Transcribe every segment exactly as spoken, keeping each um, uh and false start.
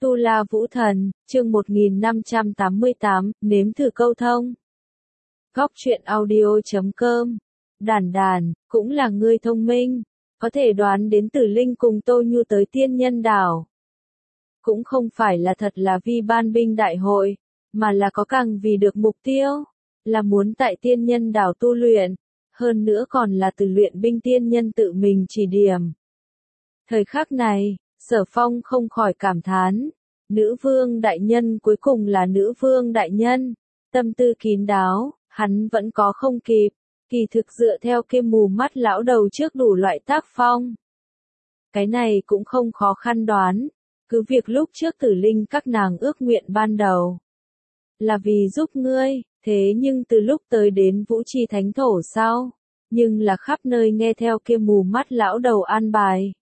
Tu La Vũ Thần, chương một nghìn năm trăm tám mươi tám, nếm thử câu thông. Góc truyện audio chấm com. Đàn đàn, cũng là người thông minh, có thể đoán đến Tử Linh cùng Tô Nhu tới Tiên Nhân Đảo. Cũng không phải là thật là vì ban binh đại hội, mà là có càng vì được mục tiêu, là muốn tại Tiên Nhân Đảo tu luyện, hơn nữa còn là từ luyện binh tiên nhân tự mình chỉ điểm. Thời khắc này, Sở Phong không khỏi cảm thán, nữ vương đại nhân cuối cùng là nữ vương đại nhân, tâm tư kín đáo, hắn vẫn có không kịp, kỳ thực dựa theo kia mù mắt lão đầu trước đủ loại tác phong. Cái này cũng không khó khăn đoán, cứ việc lúc trước Tử Linh các nàng ước nguyện ban đầu là vì giúp ngươi, thế nhưng từ lúc tới đến Vũ Chi Thánh Thổ sau, nhưng là khắp nơi nghe theo kia mù mắt lão đầu an bài.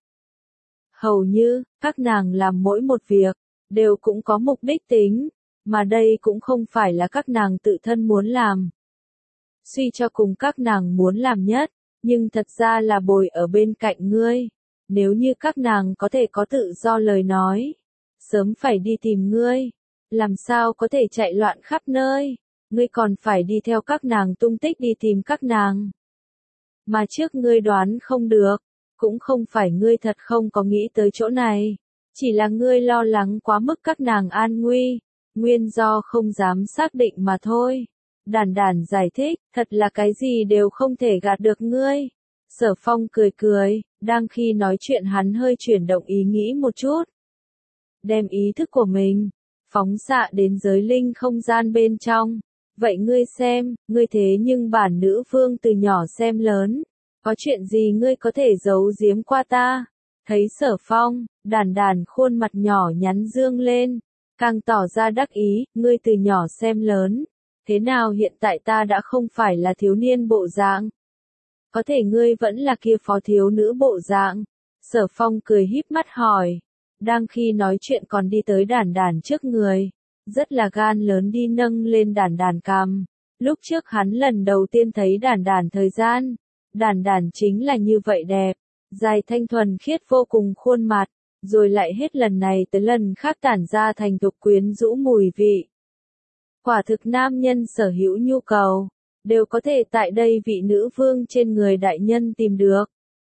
Hầu như, các nàng làm mỗi một việc, đều cũng có mục đích tính, mà đây cũng không phải là các nàng tự thân muốn làm. Suy cho cùng các nàng muốn làm nhất, nhưng thật ra là bồi ở bên cạnh ngươi. Nếu như các nàng có thể có tự do lời nói, sớm phải đi tìm ngươi, làm sao có thể chạy loạn khắp nơi, ngươi còn phải đi theo các nàng tung tích đi tìm các nàng. Mà trước ngươi đoán không được, cũng không phải ngươi thật không có nghĩ tới chỗ này, chỉ là ngươi lo lắng quá mức các nàng an nguy, nguyên do không dám xác định mà thôi. Đàn đàn giải thích, thật là cái gì đều không thể gạt được ngươi. Sở Phong cười cười, đang khi nói chuyện hắn hơi chuyển động ý nghĩ một chút. Đem ý thức của mình, phóng xạ đến giới linh không gian bên trong. Vậy ngươi xem, ngươi thế nhưng bản nữ vương từ nhỏ xem lớn. Có chuyện gì ngươi có thể giấu giếm qua ta? Thấy Sở Phong, đàn đàn khuôn mặt nhỏ nhắn dương lên, càng tỏ ra đắc ý, ngươi từ nhỏ xem lớn. Thế nào hiện tại ta đã không phải là thiếu niên bộ dạng? Có thể ngươi vẫn là kia phó thiếu nữ bộ dạng. Sở Phong cười híp mắt hỏi. Đang khi nói chuyện còn đi tới đàn đàn trước người. Rất là gan lớn đi nâng lên đàn đàn cằm. Lúc trước hắn lần đầu tiên thấy đàn đàn thời gian. Đàn đàn chính là như vậy đẹp. Dài thanh thuần khiết vô cùng khuôn mặt. Rồi lại hết lần này tới lần khác tản ra thành thục quyến rũ mùi vị. Quả thực nam nhân sở hữu nhu cầu, đều có thể tại đây vị nữ vương trên người đại nhân tìm được.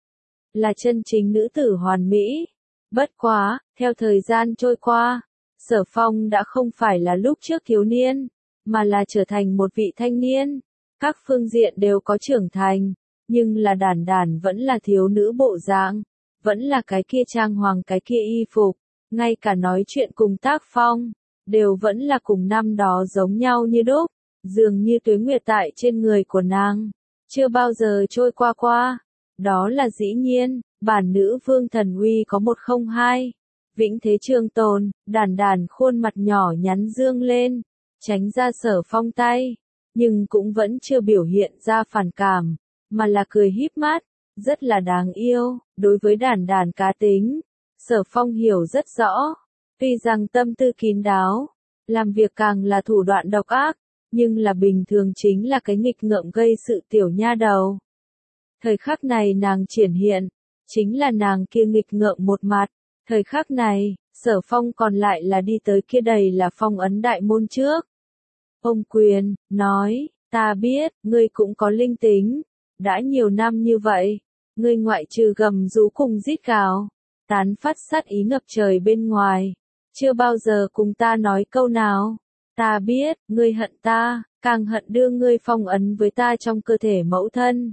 Là chân chính nữ tử hoàn mỹ. Bất quá, theo thời gian trôi qua, Sở Phong đã không phải là lúc trước thiếu niên, mà là trở thành một vị thanh niên. Các phương diện đều có trưởng thành, nhưng là đàn đàn vẫn là thiếu nữ bộ dạng, vẫn là cái kia trang hoàng cái kia y phục, ngay cả nói chuyện cùng tác phong, đều vẫn là cùng năm đó giống nhau như đúc, dường như tuế nguyệt tại trên người của nàng, chưa bao giờ trôi qua qua. Đó là dĩ nhiên, bản nữ vương thần uy có một không hai, vĩnh thế trường tồn. Đàn đàn khuôn mặt nhỏ nhắn dương lên, tránh ra Sở Phong tay, nhưng cũng vẫn chưa biểu hiện ra phản cảm, mà là cười híp mắt, rất là đáng yêu. Đối với đàn đàn cá tính, Sở Phong hiểu rất rõ, tuy rằng tâm tư kín đáo, làm việc càng là thủ đoạn độc ác, nhưng là bình thường chính là cái nghịch ngợm gây sự tiểu nha đầu. Thời khắc này nàng triển hiện, chính là nàng kia nghịch ngợm một mặt. Thời khắc này, Sở Phong còn lại là đi tới kia đầy là phong ấn đại môn trước. Ông quyền, nói, ta biết, ngươi cũng có linh tính. Đã nhiều năm như vậy, ngươi ngoại trừ gầm rú cùng rít gào, tán phát sát ý ngập trời bên ngoài, chưa bao giờ cùng ta nói câu nào. Ta biết, ngươi hận ta, càng hận đưa ngươi phong ấn với ta trong cơ thể mẫu thân.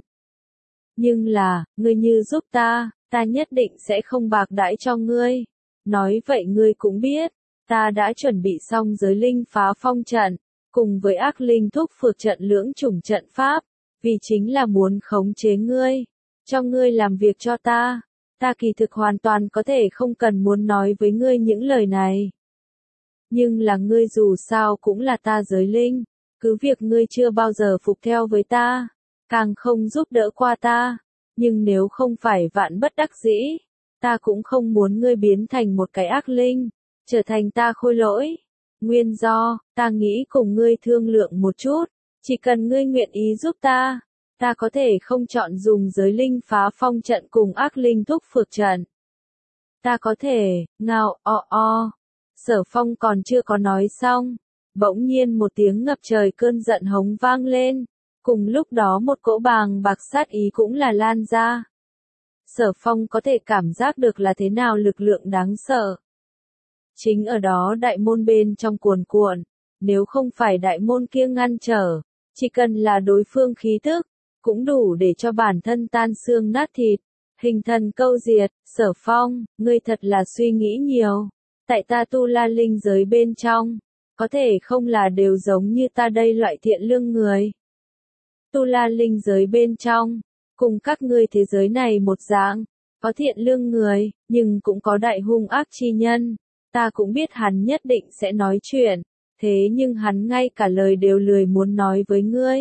Nhưng là, ngươi như giúp ta, ta nhất định sẽ không bạc đãi cho ngươi. Nói vậy ngươi cũng biết, ta đã chuẩn bị xong giới linh phá phong trận, cùng với ác linh thúc phược trận lưỡng chủng trận pháp, vì chính là muốn khống chế ngươi, cho ngươi làm việc cho ta. Ta kỳ thực hoàn toàn có thể không cần muốn nói với ngươi những lời này. Nhưng là ngươi dù sao cũng là ta giới linh, cứ việc ngươi chưa bao giờ phục theo với ta, càng không giúp đỡ qua ta, nhưng nếu không phải vạn bất đắc dĩ, ta cũng không muốn ngươi biến thành một cái ác linh, trở thành ta khôi lỗi. Nguyên do, ta nghĩ cùng ngươi thương lượng một chút, chỉ cần ngươi nguyện ý giúp ta, ta có thể không chọn dùng giới linh phá phong trận cùng ác linh thúc phược trận. Ta có thể, ngao, o o. Sở Phong còn chưa có nói xong, bỗng nhiên một tiếng ngập trời cơn giận hống vang lên, cùng lúc đó một cỗ bàng bạc sát ý cũng là lan ra. Sở Phong có thể cảm giác được là thế nào lực lượng đáng sợ. Chính ở đó đại môn bên trong cuồn cuộn, nếu không phải đại môn kia ngăn trở, chỉ cần là đối phương khí tức, cũng đủ để cho bản thân tan xương nát thịt, hình thần câu diệt. Sở Phong, ngươi thật là suy nghĩ nhiều, tại ta tu la linh giới bên trong, có thể không là đều giống như ta đây loại thiện lương người. Tu la linh giới bên trong, cùng các ngươi thế giới này một dạng, có thiện lương người, nhưng cũng có đại hung ác chi nhân. Ta cũng biết hắn nhất định sẽ nói chuyện, thế nhưng hắn ngay cả lời đều lười muốn nói với ngươi.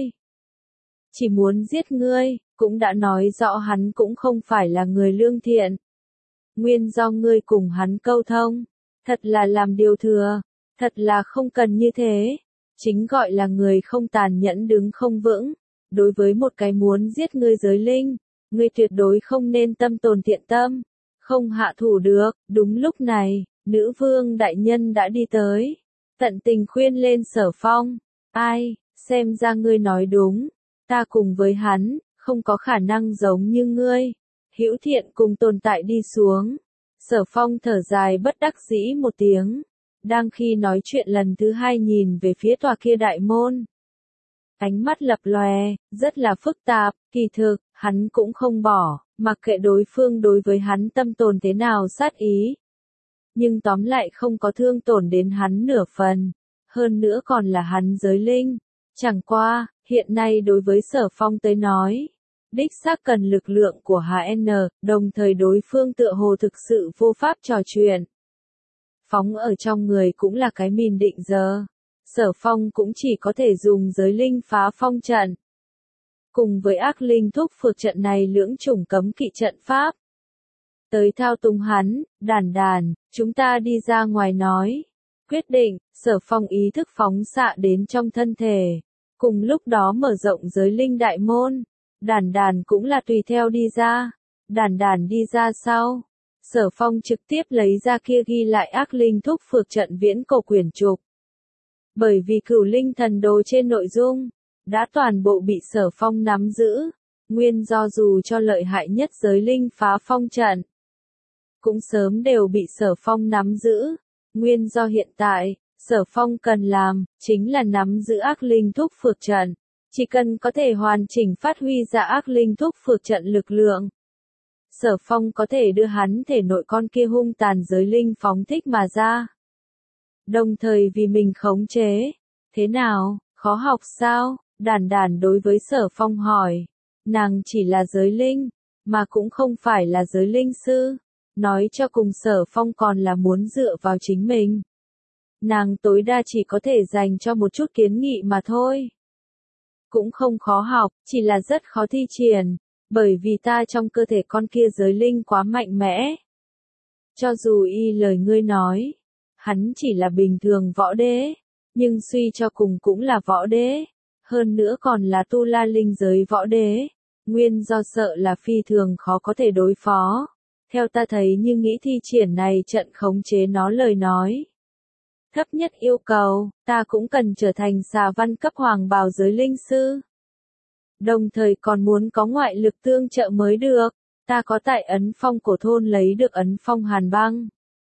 Chỉ muốn giết ngươi, cũng đã nói rõ hắn cũng không phải là người lương thiện. Nguyên do ngươi cùng hắn câu thông, thật là làm điều thừa, thật là không cần như thế. Chính gọi là người không tàn nhẫn đứng không vững. Đối với một cái muốn giết ngươi giới linh, ngươi tuyệt đối không nên tâm tồn thiện tâm, không hạ thủ được. Đúng lúc này, nữ vương đại nhân đã đi tới, tận tình khuyên lên Sở Phong. Ai, xem ra ngươi nói đúng, ta cùng với hắn, không có khả năng giống như ngươi, hữu thiện cùng tồn tại đi xuống. Sở Phong thở dài bất đắc dĩ một tiếng, đang khi nói chuyện lần thứ hai nhìn về phía tòa kia đại môn. Ánh mắt lập lòe, rất là phức tạp, kỳ thực, hắn cũng không bỏ, mặc kệ đối phương đối với hắn tâm tồn thế nào sát ý. Nhưng tóm lại không có thương tổn đến hắn nửa phần, hơn nữa còn là hắn giới linh. Chẳng qua, hiện nay đối với Sở Phong tới nói, đích xác cần lực lượng của hát en, đồng thời đối phương tựa hồ thực sự vô pháp trò chuyện. Phóng ở trong người cũng là cái mìn định giờ. Sở Phong cũng chỉ có thể dùng giới linh phá phong trận. Cùng với ác linh thúc phược trận này lưỡng chủng cấm kỵ trận pháp. Tới thao túng hắn, đàn đàn, chúng ta đi ra ngoài nói. Quyết định, Sở Phong ý thức phóng xạ đến trong thân thể. Cùng lúc đó mở rộng giới linh đại môn. Đàn đàn cũng là tùy theo đi ra. Đàn đàn đi ra sau. Sở Phong trực tiếp lấy ra kia ghi lại ác linh thúc phược trận viễn cổ quyển trục. Bởi vì cửu linh thần đồ trên nội dung, đã toàn bộ bị Sở Phong nắm giữ, nguyên do dù cho lợi hại nhất giới linh phá phong trận, cũng sớm đều bị Sở Phong nắm giữ, nguyên do hiện tại, Sở Phong cần làm, chính là nắm giữ ác linh thúc phược trận, chỉ cần có thể hoàn chỉnh phát huy ra ác linh thúc phược trận lực lượng. Sở Phong có thể đưa hắn thể nội con kia hung tàn giới linh phóng thích mà ra. Đồng thời vì mình khống chế. Thế nào, khó học sao? Đàn đàn đối với Sở Phong hỏi. Nàng chỉ là giới linh, mà cũng không phải là giới linh sư. Nói cho cùng Sở Phong còn là muốn dựa vào chính mình. Nàng tối đa chỉ có thể dành cho một chút kiến nghị mà thôi. Cũng không khó học, chỉ là rất khó thi triển. Bởi vì ta trong cơ thể con kia giới linh quá mạnh mẽ. Cho dù y lời ngươi nói, hắn chỉ là bình thường võ đế, nhưng suy cho cùng cũng là võ đế, hơn nữa còn là tu la linh giới võ đế, nguyên do sợ là phi thường khó có thể đối phó. Theo ta thấy như nghĩ thi triển này trận khống chế nó lời nói. Thấp nhất yêu cầu, ta cũng cần trở thành xà văn cấp hoàng bào giới linh sư. Đồng thời còn muốn có ngoại lực tương trợ mới được, ta có tại ấn phong cổ thôn lấy được ấn phong hàn băng.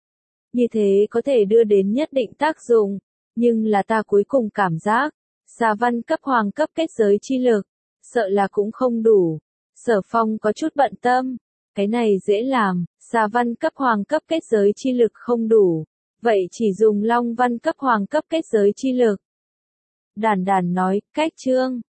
Như thế có thể đưa đến nhất định tác dụng, nhưng là ta cuối cùng cảm giác, xà văn cấp hoàng cấp kết giới chi lực, sợ là cũng không đủ. Sở Phong có chút bận tâm, cái này dễ làm, xà văn cấp hoàng cấp kết giới chi lực không đủ, vậy chỉ dùng long văn cấp hoàng cấp kết giới chi lực. Đàn đàn nói, cách chương.